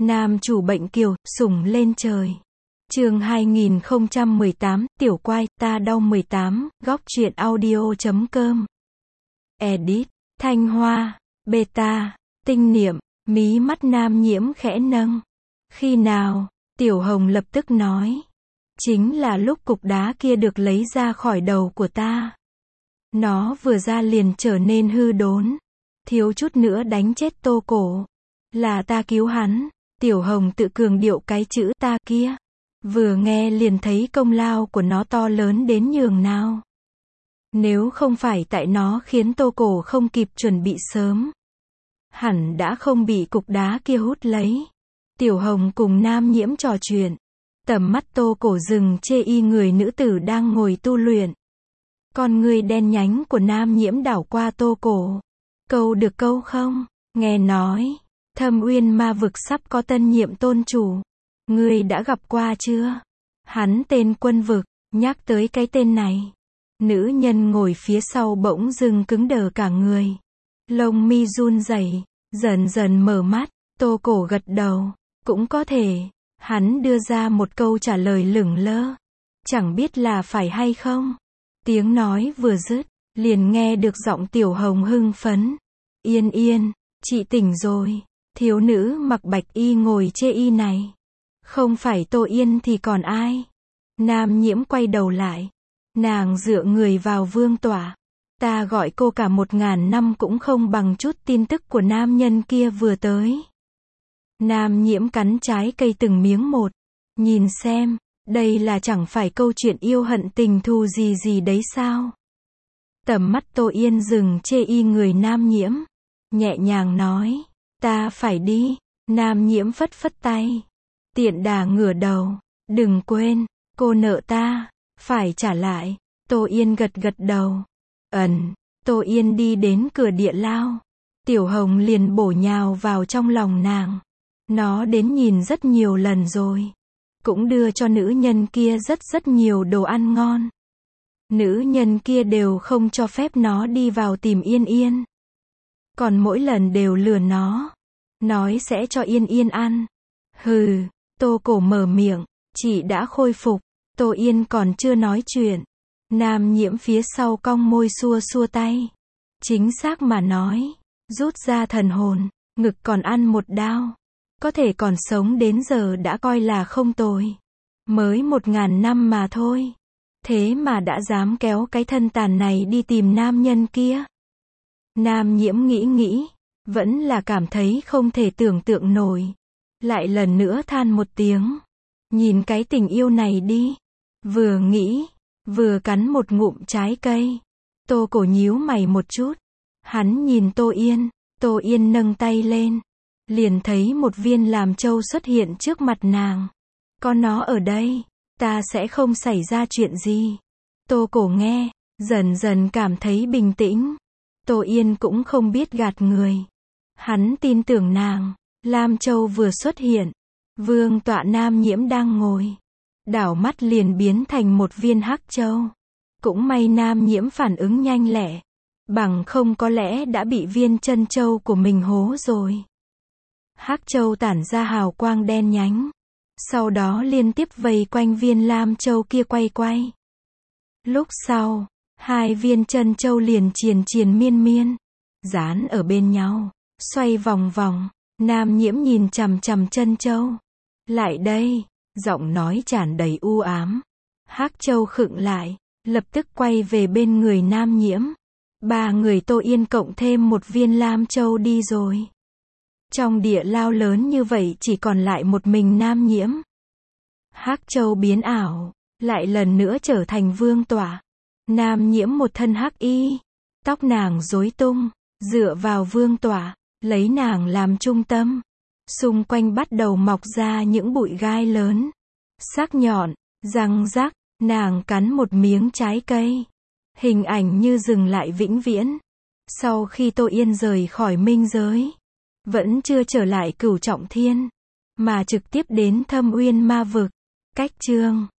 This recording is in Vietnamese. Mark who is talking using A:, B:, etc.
A: Nam chủ bệnh kiều, sủng lên trời. Chương 2018, tiểu quai, ta đau 18, góc truyện audio.com. Edit, Thanh Hoa, Beta, Tinh Niệm, mí mắt Nam Nhiễm khẽ nâng. Khi nào? Tiểu Hồng lập tức nói. Chính là lúc cục đá kia được lấy ra khỏi đầu của ta. Nó vừa ra liền trở nên hư đốn. Thiếu chút nữa đánh chết Tô Cổ. Là ta cứu hắn. Tiểu Hồng tự cường điệu cái chữ ta kia. Vừa nghe liền thấy công lao của nó to lớn đến nhường nào. Nếu không phải tại nó khiến Tô Cổ không kịp chuẩn bị sớm, hẳn đã không bị cục đá kia hút lấy. Tiểu Hồng cùng Nam Nhiễm trò chuyện. Tầm mắt Tô Cổ dừng chê y người nữ tử đang ngồi tu luyện. Con người đen nhánh của Nam Nhiễm đảo qua Tô Cổ. Câu được câu không? Nghe nói, Thâm Uyên ma vực sắp có tân nhiệm tôn chủ. Ngươi đã gặp qua chưa? Hắn tên Quân Vực. Nhắc tới cái tên này, nữ nhân ngồi phía sau bỗng dưng cứng đờ cả người. Lông mi run rẩy, dần dần mở mắt. Tô Cổ gật đầu. Cũng có thể. Hắn đưa ra một câu trả lời lửng lơ. Chẳng biết là phải hay không. Tiếng nói vừa dứt, liền nghe được giọng Tiểu Hồng hưng phấn. Yên yên, chị tỉnh rồi. Thiếu nữ mặc bạch y ngồi chê y này. Không phải Tô Yên thì còn ai? Nam Nhiễm quay đầu lại. Nàng dựa người vào vương tọa. Ta gọi cô cả 1000 năm cũng không bằng chút tin tức của nam nhân kia vừa tới. Nam Nhiễm cắn trái cây từng miếng một. Nhìn xem, đây là chẳng phải câu chuyện yêu hận tình thù gì đấy sao? Tầm mắt Tô Yên dừng chê y người Nam Nhiễm. Nhẹ nhàng nói, ta phải đi. Nam Nhiễm phất phất tay. Tiện đà ngửa đầu. Đừng quên, cô nợ ta, phải trả lại. Tô Yên gật gật đầu. Tô Yên đi đến cửa địa lao. Tiểu Hồng liền bổ nhào vào trong lòng nàng. Nó đến nhìn rất nhiều lần rồi. Cũng đưa cho nữ nhân kia rất nhiều đồ ăn ngon. Nữ nhân kia đều không cho phép nó đi vào tìm Yên Yên. Còn mỗi lần đều lừa nó. Nói sẽ cho Yên Yên ăn. Hừ, Tô Cổ mở miệng. Chị đã khôi phục. Tô Yên còn chưa nói chuyện. Nam Nhiễm phía sau cong môi xua xua tay. Chính xác mà nói. Rút ra thần hồn. Ngực còn ăn một đao. Có thể còn sống đến giờ đã coi là không tồi. Mới 1000 năm mà thôi. Thế mà đã dám kéo cái thân tàn này đi tìm nam nhân kia. Nam Nhiễm nghĩ. Vẫn là cảm thấy không thể tưởng tượng nổi. Lại lần nữa than một tiếng. Nhìn cái tình yêu này đi. Vừa nghĩ, vừa cắn một ngụm trái cây. Tô Cổ nhíu mày một chút. Hắn nhìn Tô Yên. Tô Yên nâng tay lên. Liền thấy một viên làm châu xuất hiện trước mặt nàng. Có nó ở đây, ta sẽ không xảy ra chuyện gì. Tô Cổ nghe, dần dần cảm thấy bình tĩnh. Tô Yên cũng không biết gạt người. Hắn tin tưởng nàng. Lam châu vừa xuất hiện. Vương tọa Nam Nhiễm đang ngồi. Đảo mắt liền biến thành một viên hắc châu. Cũng may Nam Nhiễm phản ứng nhanh lẹ. Bằng không có lẽ đã bị viên chân châu của mình hố rồi. Hắc châu tản ra hào quang đen nhánh. Sau đó liên tiếp vây quanh viên lam châu kia quay. Lúc sau, hai viên chân châu liền triền miên. Dán ở bên nhau, xoay vòng vòng. Nam Nhiễm nhìn chằm chằm chân châu. Lại đây, giọng nói tràn đầy u ám. Hắc châu khựng lại, lập tức quay về bên người Nam Nhiễm. 3 người Tô Yên cộng thêm một viên lam châu đi rồi. Trong địa lao lớn như vậy chỉ còn lại một mình Nam Nhiễm. Hắc châu biến ảo, lại lần nữa trở thành vương tọa. Nam Nhiễm một thân hắc y, tóc nàng rối tung, dựa vào vương tọa, lấy nàng làm trung tâm. Xung quanh bắt đầu mọc ra những bụi gai lớn, sắc nhọn, răng rắc. Nàng cắn một miếng trái cây. Hình ảnh như dừng lại vĩnh viễn. Sau khi Tô Yên rời khỏi minh giới, vẫn chưa trở lại Cửu Trọng Thiên, mà trực tiếp đến Thâm Uyên ma vực. Cách chương